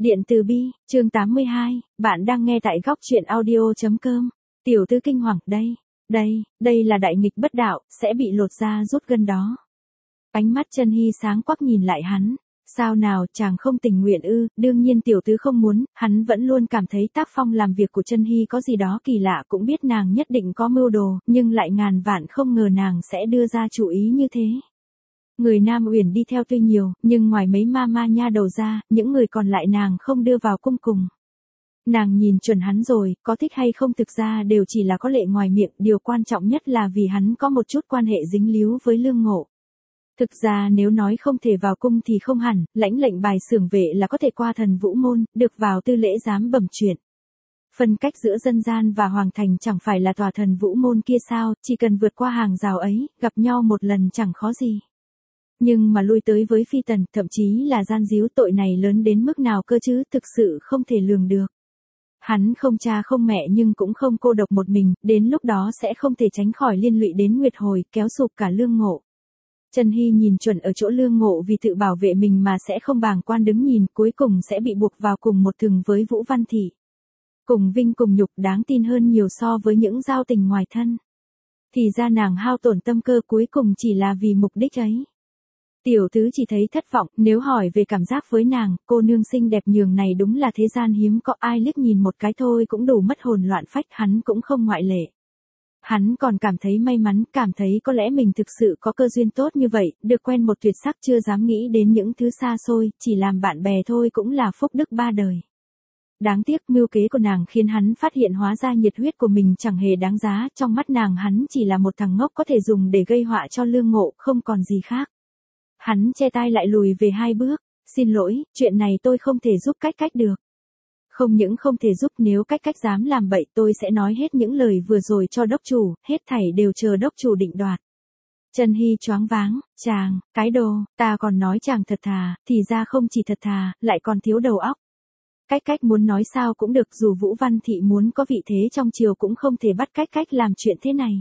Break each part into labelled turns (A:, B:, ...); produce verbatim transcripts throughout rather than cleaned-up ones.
A: Điện từ Bi, chương tám mươi hai, bạn đang nghe tại góc truyện audio.com. Tiểu tứ kinh hoàng, đây, đây, đây là đại nghịch bất đạo, sẽ bị lột da rút gân đó. Ánh mắt Chân Hy sáng quắc nhìn lại hắn. Sao nào, chàng không tình nguyện ư? Đương nhiên tiểu tứ không muốn, hắn vẫn luôn cảm thấy tác phong làm việc của Chân Hy có gì đó kỳ lạ, cũng biết nàng nhất định có mưu đồ, nhưng lại ngàn vạn không ngờ nàng sẽ đưa ra chủ ý như thế. Người Nam Uyển đi theo tuy nhiều, nhưng ngoài mấy ma ma nha đầu ra, những người còn lại nàng không đưa vào cung cùng. Nàng nhìn chuẩn hắn rồi, có thích hay không thực ra đều chỉ là có lệ ngoài miệng, điều quan trọng nhất là vì hắn có một chút quan hệ dính líu với Lương Ngộ. Thực ra nếu nói không thể vào cung thì không hẳn, lãnh lệnh bài xưởng vệ là có thể qua thần vũ môn, được vào tư lễ giám bẩm chuyện. Phân cách giữa dân gian và hoàng thành chẳng phải là tòa thần vũ môn kia sao, chỉ cần vượt qua hàng rào ấy, gặp nhau một lần chẳng khó gì. Nhưng mà lui tới với phi tần, thậm chí là gian díu, tội này lớn đến mức nào cơ chứ, thực sự không thể lường được. Hắn không cha không mẹ nhưng cũng không cô độc một mình, đến lúc đó sẽ không thể tránh khỏi liên lụy đến Nguyệt Hồi, kéo sụp cả Lương Ngộ. Chân Hy nhìn chuẩn ở chỗ Lương Ngộ vì tự bảo vệ mình mà sẽ không bàng quan đứng nhìn, cuối cùng sẽ bị buộc vào cùng một thừng với Vũ Văn Thị. Cùng vinh cùng nhục đáng tin hơn nhiều so với những giao tình ngoài thân. Thì ra nàng hao tổn tâm cơ cuối cùng chỉ là vì mục đích ấy. Tiểu tứ chỉ thấy thất vọng, nếu hỏi về cảm giác với nàng, cô nương xinh đẹp nhường này đúng là thế gian hiếm có, ai liếc nhìn một cái thôi cũng đủ mất hồn loạn phách, hắn cũng không ngoại lệ. Hắn còn cảm thấy may mắn, cảm thấy có lẽ mình thực sự có cơ duyên tốt như vậy, được quen một tuyệt sắc chưa dám nghĩ đến những thứ xa xôi, chỉ làm bạn bè thôi cũng là phúc đức ba đời. Đáng tiếc mưu kế của nàng khiến hắn phát hiện hóa ra nhiệt huyết của mình chẳng hề đáng giá, trong mắt nàng hắn chỉ là một thằng ngốc có thể dùng để gây họa cho Lương Ngộ, không còn gì khác. Hắn che tai lại lùi về hai bước, xin lỗi, chuyện này tôi không thể giúp cách cách được. Không những không thể giúp, nếu cách cách dám làm bậy tôi sẽ nói hết những lời vừa rồi cho đốc chủ, hết thảy đều chờ đốc chủ định đoạt. Chân Hy choáng váng, chàng, cái đồ, ta còn nói chàng thật thà, thì ra không chỉ thật thà, lại còn thiếu đầu óc. Cách cách muốn nói sao cũng được, dù Vũ Văn Thị muốn có vị thế trong triều cũng không thể bắt cách cách làm chuyện thế này.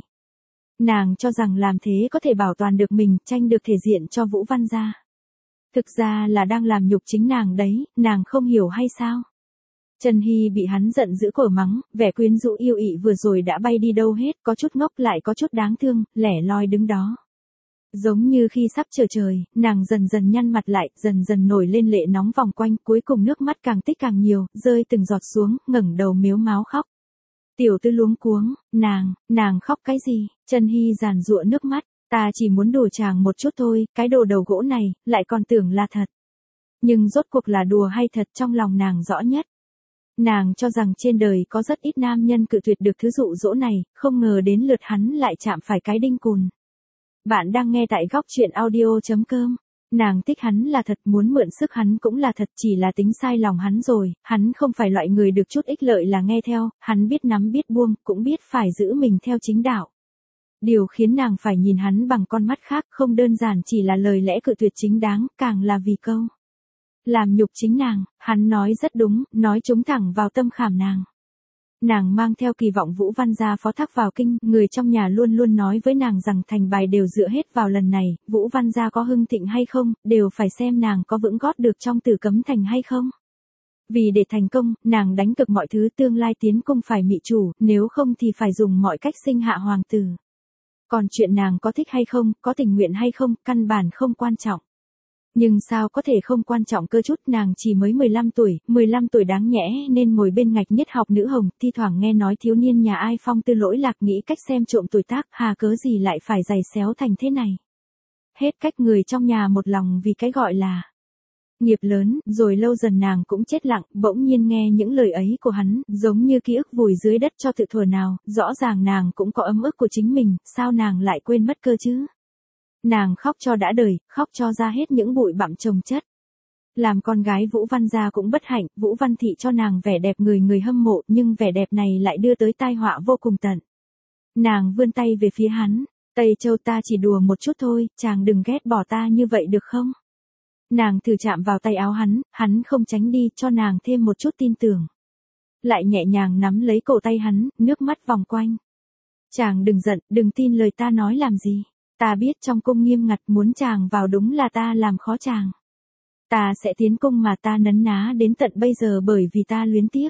A: Nàng cho rằng làm thế có thể bảo toàn được mình, tranh được thể diện cho Vũ Văn gia. Thực ra là đang làm nhục chính nàng đấy, nàng không hiểu hay sao? Chân Hy bị hắn giận dữ cổ mắng, vẻ quyến rũ yêu ị vừa rồi đã bay đi đâu hết, có chút ngốc lại có chút đáng thương, lẻ loi đứng đó. Giống như khi sắp trở trời, nàng dần dần nhăn mặt lại, dần dần nổi lên lệ nóng vòng quanh, cuối cùng nước mắt càng tích càng nhiều, rơi từng giọt xuống, ngẩng đầu mếu máo khóc. Tiểu tứ luống cuống, nàng, nàng khóc cái gì? Chân Hy giàn giụa nước mắt, ta chỉ muốn đùa chàng một chút thôi, cái đồ đầu gỗ này, lại còn tưởng là thật. Nhưng rốt cuộc là đùa hay thật trong lòng nàng rõ nhất. Nàng cho rằng trên đời có rất ít nam nhân cự tuyệt được thứ dụ dỗ này, không ngờ đến lượt hắn lại chạm phải cái đinh cùn. Bạn đang nghe tại góc truyện audio.com. Nàng thích hắn là thật, muốn mượn sức hắn cũng là thật, chỉ là tính sai lòng hắn rồi, hắn không phải loại người được chút ích lợi là nghe theo, hắn biết nắm biết buông, cũng biết phải giữ mình theo chính đạo. Điều khiến nàng phải nhìn hắn bằng con mắt khác không đơn giản chỉ là lời lẽ cự tuyệt chính đáng, càng là vì câu làm nhục chính nàng, hắn nói rất đúng, nói trúng thẳng vào tâm khảm nàng. Nàng mang theo kỳ vọng Vũ Văn gia phó thác vào kinh, người trong nhà luôn luôn nói với nàng rằng thành bài đều dựa hết vào lần này, Vũ Văn gia có hưng thịnh hay không, đều phải xem nàng có vững gót được trong Tử Cấm Thành hay không. Vì để thành công, nàng đánh cực mọi thứ, tương lai tiến cung phải mị chủ, nếu không thì phải dùng mọi cách sinh hạ hoàng tử. Còn chuyện nàng có thích hay không, có tình nguyện hay không, căn bản không quan trọng. Nhưng sao có thể không quan trọng cơ chút, nàng chỉ mới mười lăm tuổi, mười lăm tuổi đáng nhẽ nên ngồi bên ngạch nhất học nữ hồng, thi thoảng nghe nói thiếu niên nhà ai phong tư lỗi lạc nghĩ cách xem trộm tuổi tác, hà cớ gì lại phải giày xéo thành thế này. Hết cách người trong nhà một lòng vì cái gọi là nghiệp lớn, rồi lâu dần nàng cũng chết lặng, bỗng nhiên nghe những lời ấy của hắn, giống như ký ức vùi dưới đất cho tự thuở nào, rõ ràng nàng cũng có ấm ức của chính mình, sao nàng lại quên mất cơ chứ? Nàng khóc cho đã đời, khóc cho ra hết những bụi bặm chồng chất. Làm con gái Vũ Văn gia cũng bất hạnh, Vũ Văn Thị cho nàng vẻ đẹp người người hâm mộ, nhưng vẻ đẹp này lại đưa tới tai họa vô cùng tận. Nàng vươn tay về phía hắn, Tây Châu ta chỉ đùa một chút thôi, chàng đừng ghét bỏ ta như vậy được không? Nàng thử chạm vào tay áo hắn, hắn không tránh đi, cho nàng thêm một chút tin tưởng. Lại nhẹ nhàng nắm lấy cổ tay hắn, nước mắt vòng quanh. Chàng đừng giận, đừng tin lời ta nói làm gì. Ta biết trong cung nghiêm ngặt, muốn chàng vào đúng là ta làm khó chàng. Ta sẽ tiến cung mà ta nấn ná đến tận bây giờ bởi vì ta luyến tiếc.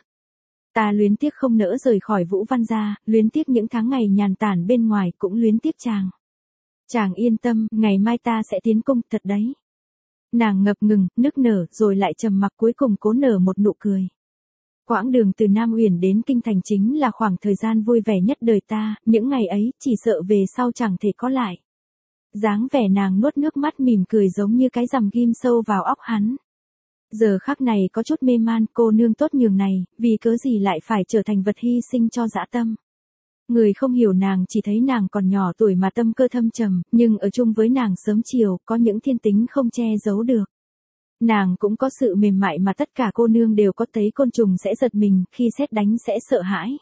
A: Ta luyến tiếc không nỡ rời khỏi Vũ Văn gia, luyến tiếc những tháng ngày nhàn tản bên ngoài, cũng luyến tiếc chàng. Chàng yên tâm, ngày mai ta sẽ tiến cung, thật đấy. Nàng ngập ngừng, nức nở, rồi lại trầm mặc, cuối cùng cố nở một nụ cười. Quãng đường từ Nam Uyển đến Kinh Thành chính là khoảng thời gian vui vẻ nhất đời ta, những ngày ấy, chỉ sợ về sau chẳng thể có lại. Dáng vẻ nàng nuốt nước mắt mỉm cười giống như cái rằm ghim sâu vào óc hắn. Giờ khắc này có chút mê man, cô nương tốt nhường này, vì cớ gì lại phải trở thành vật hy sinh cho dã tâm. Người không hiểu nàng chỉ thấy nàng còn nhỏ tuổi mà tâm cơ thâm trầm, nhưng ở chung với nàng sớm chiều, có những thiên tính không che giấu được. Nàng cũng có sự mềm mại mà tất cả cô nương đều có, thấy côn trùng sẽ giật mình, khi sét đánh sẽ sợ hãi.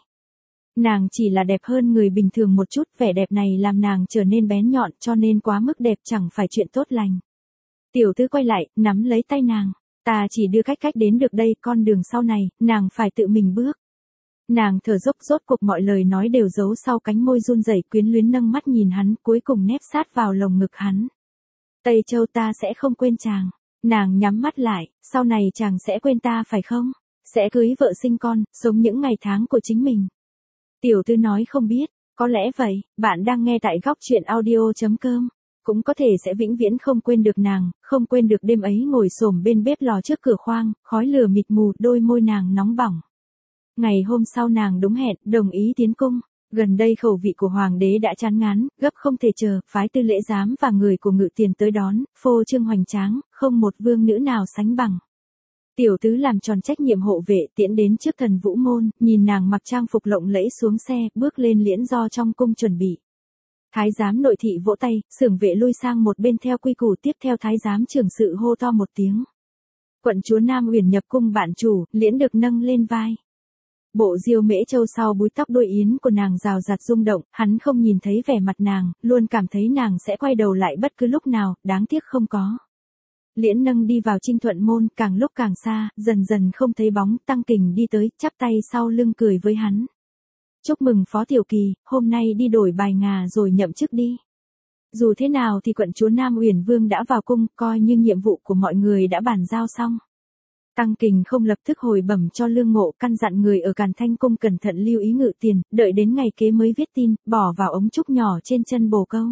A: Nàng chỉ là đẹp hơn người bình thường một chút, vẻ đẹp này làm nàng trở nên bén nhọn, cho nên quá mức đẹp chẳng phải chuyện tốt lành. Tiểu Tư quay lại, nắm lấy tay nàng. Ta chỉ đưa cách cách đến được đây, con đường sau này, nàng phải tự mình bước. Nàng thở dốc, rốt cuộc mọi lời nói đều giấu sau cánh môi run rẩy, quyến luyến nâng mắt nhìn hắn, cuối cùng nép sát vào lồng ngực hắn. Tây Châu, ta sẽ không quên chàng. Nàng nhắm mắt lại, sau này chàng sẽ quên ta phải không? Sẽ cưới vợ sinh con, sống những ngày tháng của chính mình. Tiểu Tư nói không biết, có lẽ vậy, bạn đang nghe tại góc truyện audio chấm com. Cũng có thể sẽ vĩnh viễn không quên được nàng, không quên được đêm ấy ngồi xổm bên bếp lò trước cửa khoang, khói lửa mịt mù, đôi môi nàng nóng bỏng. Ngày hôm sau nàng đúng hẹn, đồng ý tiến cung. Gần đây khẩu vị của hoàng đế đã chán ngán, gấp không thể chờ, phái tư lễ giám và người của Ngự Tiền tới đón, phô trương hoành tráng, không một vương nữ nào sánh bằng. Tiểu Tứ làm tròn trách nhiệm hộ vệ, tiễn đến trước Thần Vũ môn, nhìn nàng mặc trang phục lộng lẫy xuống xe, bước lên liễn do trong cung chuẩn bị. Thái giám nội thị vỗ tay, xưởng vệ lui sang một bên theo quy củ, tiếp theo thái giám trưởng sự hô to một tiếng. Quận chúa Nam Uyển nhập cung bản chủ, liễn được nâng lên vai. Bộ diêu mễ châu sau búi tóc đôi yến của nàng rào rạt rung động, hắn không nhìn thấy vẻ mặt nàng, luôn cảm thấy nàng sẽ quay đầu lại bất cứ lúc nào, đáng tiếc không có. Liễn nâng đi vào Trinh Thuận môn, càng lúc càng xa, dần dần không thấy bóng, Tăng Kình đi tới, chắp tay sau lưng cười với hắn. Chúc mừng Phó Tiểu Kỳ, hôm nay đi đổi bài ngà rồi nhậm chức đi. Dù thế nào thì quận chúa Nam Uyển Vương đã vào cung, coi như nhiệm vụ của mọi người đã bàn giao xong. Tăng Kình không lập tức hồi bẩm cho Lương Ngộ, căn dặn người ở Càn Thanh cung cẩn thận lưu ý Ngự Tiền, đợi đến ngày kế mới viết tin, bỏ vào ống trúc nhỏ trên chân bồ câu.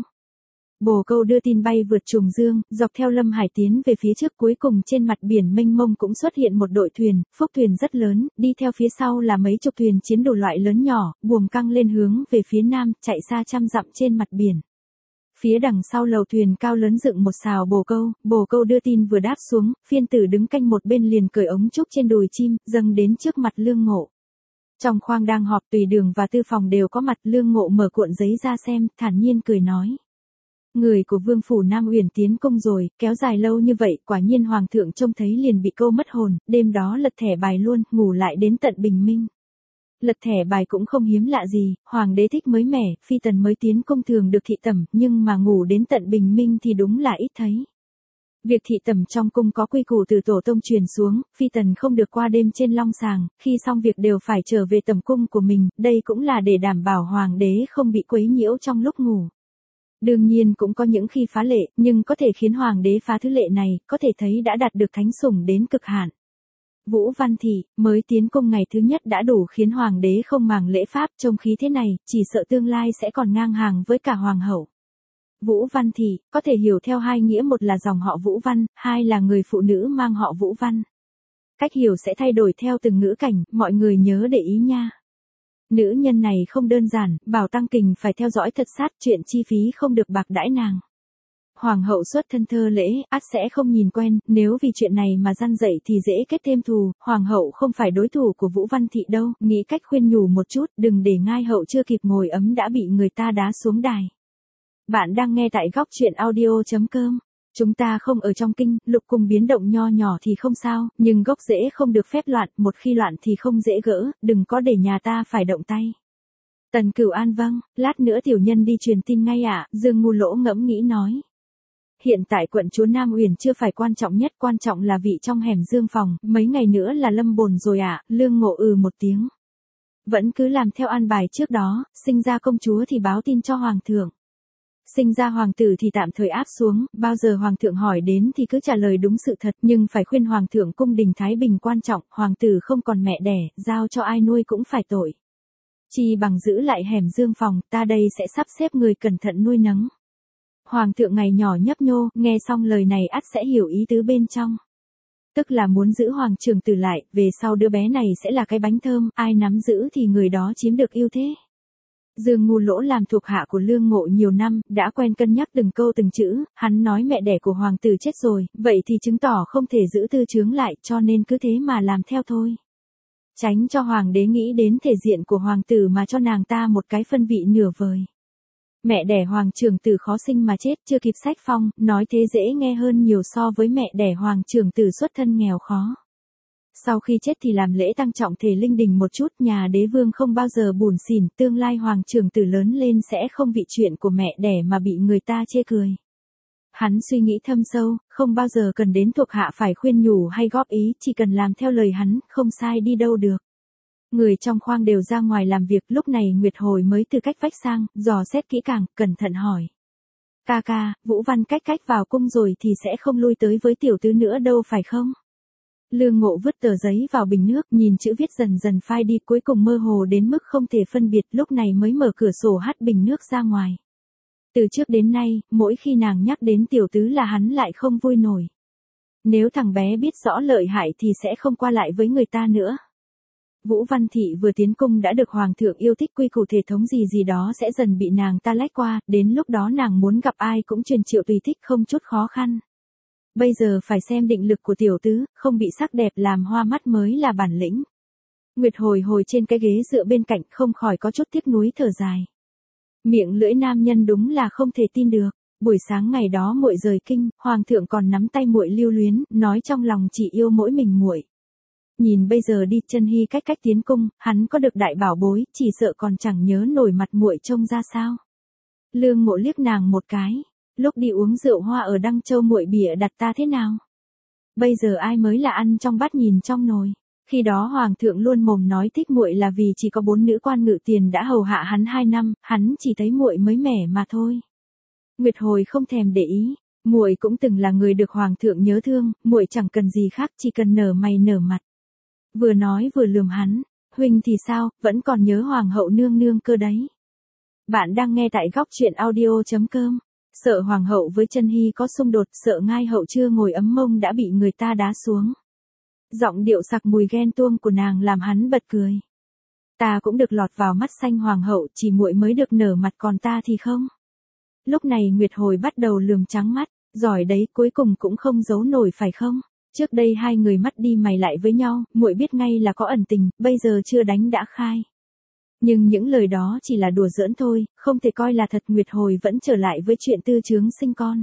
A: Bồ câu đưa tin bay vượt trùng dương, dọc theo Lâm Hải tiến về phía trước, cuối cùng trên mặt biển mênh mông cũng xuất hiện một đội thuyền, phúc thuyền rất lớn, đi theo phía sau là mấy chục thuyền chiến đủ loại lớn nhỏ, buồm căng lên hướng về phía nam, chạy xa trăm dặm trên mặt biển. Phía đằng sau lầu thuyền cao lớn dựng một sào bồ câu, bồ câu đưa tin vừa đáp xuống, phiên tử đứng canh một bên liền cởi ống trúc trên đùi chim, dâng đến trước mặt Lương Ngộ. Trong khoang đang họp Tùy Đường và Tư Phòng đều có mặt, Lương Ngộ mở cuộn giấy ra xem, thản nhiên cười nói. Người của Vương phủ Nam Uyển tiến cung rồi, kéo dài lâu như vậy, quả nhiên hoàng thượng trông thấy liền bị câu mất hồn, đêm đó lật thẻ bài luôn, ngủ lại đến tận bình minh. Lật thẻ bài cũng không hiếm lạ gì, hoàng đế thích mới mẻ, phi tần mới tiến cung thường được thị tẩm, nhưng mà ngủ đến tận bình minh thì đúng là ít thấy. Việc thị tẩm trong cung có quy củ từ tổ tông truyền xuống, phi tần không được qua đêm trên long sàng, khi xong việc đều phải trở về tẩm cung của mình, đây cũng là để đảm bảo hoàng đế không bị quấy nhiễu trong lúc ngủ. Đương nhiên cũng có những khi phá lệ, nhưng có thể khiến hoàng đế phá thứ lệ này, có thể thấy đã đạt được thánh sủng đến cực hạn. Vũ Văn Thị, mới tiến cung ngày thứ nhất đã đủ khiến hoàng đế không màng lễ pháp, trông khí thế này, chỉ sợ tương lai sẽ còn ngang hàng với cả hoàng hậu. Vũ Văn Thị, có thể hiểu theo hai nghĩa, một là dòng họ Vũ Văn, hai là người phụ nữ mang họ Vũ Văn. Cách hiểu sẽ thay đổi theo từng ngữ cảnh, mọi người nhớ để ý nha. Nữ nhân này không đơn giản, bảo Tăng Kình phải theo dõi thật sát, chuyện chi phí không được bạc đãi nàng. Hoàng hậu xuất thân thơ lễ, ắt sẽ không nhìn quen, nếu vì chuyện này mà răn dậy thì dễ kết thêm thù, hoàng hậu không phải đối thủ của Vũ Văn Thị đâu, nghĩ cách khuyên nhủ một chút, đừng để ngai hậu chưa kịp ngồi ấm đã bị người ta đá xuống đài. Bạn đang nghe tại góc truyện audio chấm com. Chúng ta không ở trong kinh, lục cung biến động nho nhỏ thì không sao, nhưng gốc rễ không được phép loạn, một khi loạn thì không dễ gỡ, đừng có để nhà ta phải động tay. Tần Cửu An vâng, lát nữa tiểu nhân đi truyền tin ngay ạ, Dương Ngu Lỗ ngẫm nghĩ nói. Hiện tại quận chúa Nam Uyển chưa phải quan trọng nhất, quan trọng là vị trong hẻm Dương phòng, mấy ngày nữa là lâm bồn rồi ạ, Lương Ngộ ừ một tiếng. Vẫn cứ làm theo an bài trước đó, sinh ra công chúa thì báo tin cho hoàng thượng. Sinh ra hoàng tử thì tạm thời áp xuống, bao giờ hoàng thượng hỏi đến thì cứ trả lời đúng sự thật, nhưng phải khuyên hoàng thượng cung đình thái bình quan trọng, hoàng tử không còn mẹ đẻ, giao cho ai nuôi cũng phải tội. Chi bằng giữ lại hẻm dương phòng, ta đây sẽ sắp xếp người cẩn thận nuôi nấng. Hoàng thượng ngày nhỏ nhấp nhô, nghe xong lời này ắt sẽ hiểu ý tứ bên trong. Tức là muốn giữ hoàng trưởng tử lại, về sau đứa bé này sẽ là cái bánh thơm, ai nắm giữ thì người đó chiếm được ưu thế. Dương Ngu Lỗ làm thuộc hạ của Lương Ngộ nhiều năm, đã quen cân nhắc từng câu từng chữ, hắn nói mẹ đẻ của hoàng tử chết rồi, vậy thì chứng tỏ không thể giữ tư chướng lại, cho nên cứ thế mà làm theo thôi. Tránh cho hoàng đế nghĩ đến thể diện của hoàng tử mà cho nàng ta một cái phân vị nửa vời. Mẹ đẻ hoàng trưởng tử khó sinh mà chết chưa kịp sách phong, nói thế dễ nghe hơn nhiều so với mẹ đẻ hoàng trưởng tử xuất thân nghèo khó. Sau khi chết thì làm lễ tăng trọng thể linh đình một chút, nhà đế vương không bao giờ bủn xỉn, tương lai hoàng trưởng tử lớn lên sẽ không bị chuyện của mẹ đẻ mà bị người ta chê cười. Hắn suy nghĩ thâm sâu, không bao giờ cần đến thuộc hạ phải khuyên nhủ hay góp ý, chỉ cần làm theo lời hắn, không sai đi đâu được. Người trong khoang đều ra ngoài làm việc, lúc này Nguyệt Hồi mới từ cách vách sang, dò xét kỹ càng, cẩn thận hỏi. Ca ca, Vũ Văn cách cách vào cung rồi thì sẽ không lui tới với tiểu tứ nữa đâu phải không? Lương Ngộ vứt tờ giấy vào bình nước, nhìn chữ viết dần dần phai đi, cuối cùng mơ hồ đến mức không thể phân biệt, lúc này mới mở cửa sổ hắt bình nước ra ngoài. Từ trước đến nay, mỗi khi nàng nhắc đến tiểu tứ là hắn lại không vui nổi. Nếu thằng bé biết rõ lợi hại thì sẽ không qua lại với người ta nữa. Vũ Văn Thị vừa tiến cung đã được hoàng thượng yêu thích, quy củ thể thống gì gì đó sẽ dần bị nàng ta lách qua, đến lúc đó nàng muốn gặp ai cũng truyền triệu tùy thích không chút khó khăn. Bây giờ phải xem định lực của tiểu tứ, không bị sắc đẹp làm hoa mắt mới là bản lĩnh. Nguyệt Hồi hồi trên cái ghế dựa bên cạnh không khỏi có chút tiếc nuối thở dài. Miệng lưỡi nam nhân đúng là không thể tin được. Buổi sáng ngày đó muội rời kinh, hoàng thượng còn nắm tay muội lưu luyến, nói trong lòng chỉ yêu mỗi mình muội. Nhìn bây giờ đi, Chân Hy cách cách tiến cung, hắn có được đại bảo bối, chỉ sợ còn chẳng nhớ nổi mặt muội trông ra sao. Lương Ngộ liếc nàng một cái, lúc đi uống rượu hoa ở Đăng Châu muội bịa đặt ta thế nào? Bây giờ ai mới là ăn trong bát nhìn trong nồi? Khi đó hoàng thượng luôn mồm nói thích muội là vì chỉ có bốn nữ quan ngự tiền đã hầu hạ hắn hai năm, hắn chỉ thấy muội mới mẻ mà thôi. Nguyệt Hồi không thèm để ý, muội cũng từng là người được hoàng thượng nhớ thương, muội chẳng cần gì khác, chỉ cần nở mày nở mặt. Vừa nói vừa lườm hắn, huynh thì sao, vẫn còn nhớ hoàng hậu nương nương cơ đấy. Bạn đang nghe tại góc truyện audio chấm com. Sợ hoàng hậu với Chân Hy có xung đột, sợ ngai hậu chưa ngồi ấm mông đã bị người ta đá xuống. Giọng điệu sặc mùi ghen tuông của nàng làm hắn bật cười. Ta cũng được lọt vào mắt xanh hoàng hậu, chỉ muội mới được nở mặt còn ta thì không. Lúc này Nguyệt Hồi bắt đầu lườm trắng mắt, giỏi đấy, cuối cùng cũng không giấu nổi phải không? Trước đây hai người mắt đi mày lại với nhau, muội biết ngay là có ẩn tình, bây giờ chưa đánh đã khai. Nhưng những lời đó chỉ là đùa giỡn thôi, không thể coi là thật. Nguyệt Hồi vẫn trở lại với chuyện tư chướng sinh con.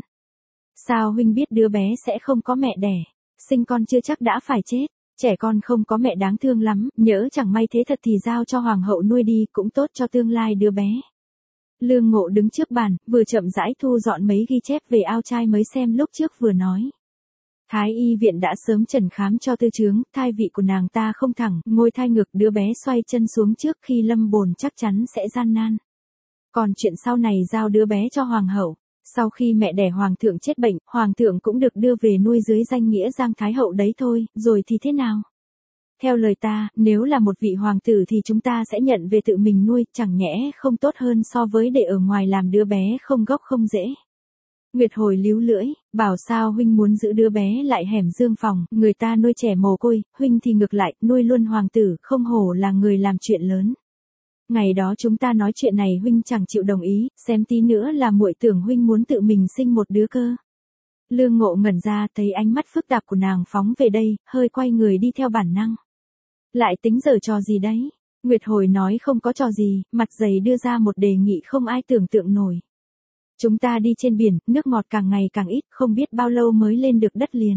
A: Sao huynh biết đứa bé sẽ không có mẹ đẻ? Sinh con chưa chắc đã phải chết, trẻ con không có mẹ đáng thương lắm, nhỡ chẳng may thế thật thì giao cho hoàng hậu nuôi đi cũng tốt cho tương lai đứa bé. Lương Ngộ đứng trước bàn, vừa chậm rãi thu dọn mấy ghi chép về ao trai mới xem lúc trước vừa nói. Thái y viện đã sớm trần khám cho tư chướng, thai vị của nàng ta không thẳng, ngôi thai ngực, đứa bé xoay chân xuống trước khi lâm bồn chắc chắn sẽ gian nan. Còn chuyện sau này giao đứa bé cho hoàng hậu. Sau khi mẹ đẻ hoàng thượng chết bệnh, hoàng thượng cũng được đưa về nuôi dưới danh nghĩa Giang Thái hậu đấy thôi, rồi thì thế nào? Theo lời ta, nếu là một vị hoàng tử thì chúng ta sẽ nhận về tự mình nuôi, chẳng nhẽ không tốt hơn so với để ở ngoài làm đứa bé không gốc không rễ. Nguyệt Hồi líu lưỡi, bảo sao huynh muốn giữ đứa bé lại hẻm dương phòng, người ta nuôi trẻ mồ côi, huynh thì ngược lại, nuôi luôn hoàng tử, không hổ là người làm chuyện lớn. Ngày đó chúng ta nói chuyện này huynh chẳng chịu đồng ý, xem tí nữa là muội tưởng huynh muốn tự mình sinh một đứa cơ. Lương Ngộ ngẩn ra, thấy ánh mắt phức tạp của nàng phóng về đây, hơi quay người đi theo bản năng. Lại tính giở trò gì đấy? Nguyệt Hồi nói không có trò gì, mặt dày đưa ra một đề nghị không ai tưởng tượng nổi. Chúng ta đi trên biển, nước ngọt càng ngày càng ít, không biết bao lâu mới lên được đất liền.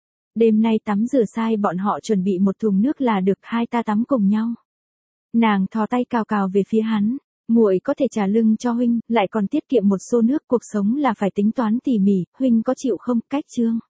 A: Đêm nay tắm rửa sai bọn họ chuẩn bị một thùng nước là được, hai ta tắm cùng nhau. Nàng thò tay cào cào về phía hắn, muội có thể trả lưng cho huynh, lại còn tiết kiệm một xô nước, cuộc sống là phải tính toán tỉ mỉ, huynh có chịu không? Cách chương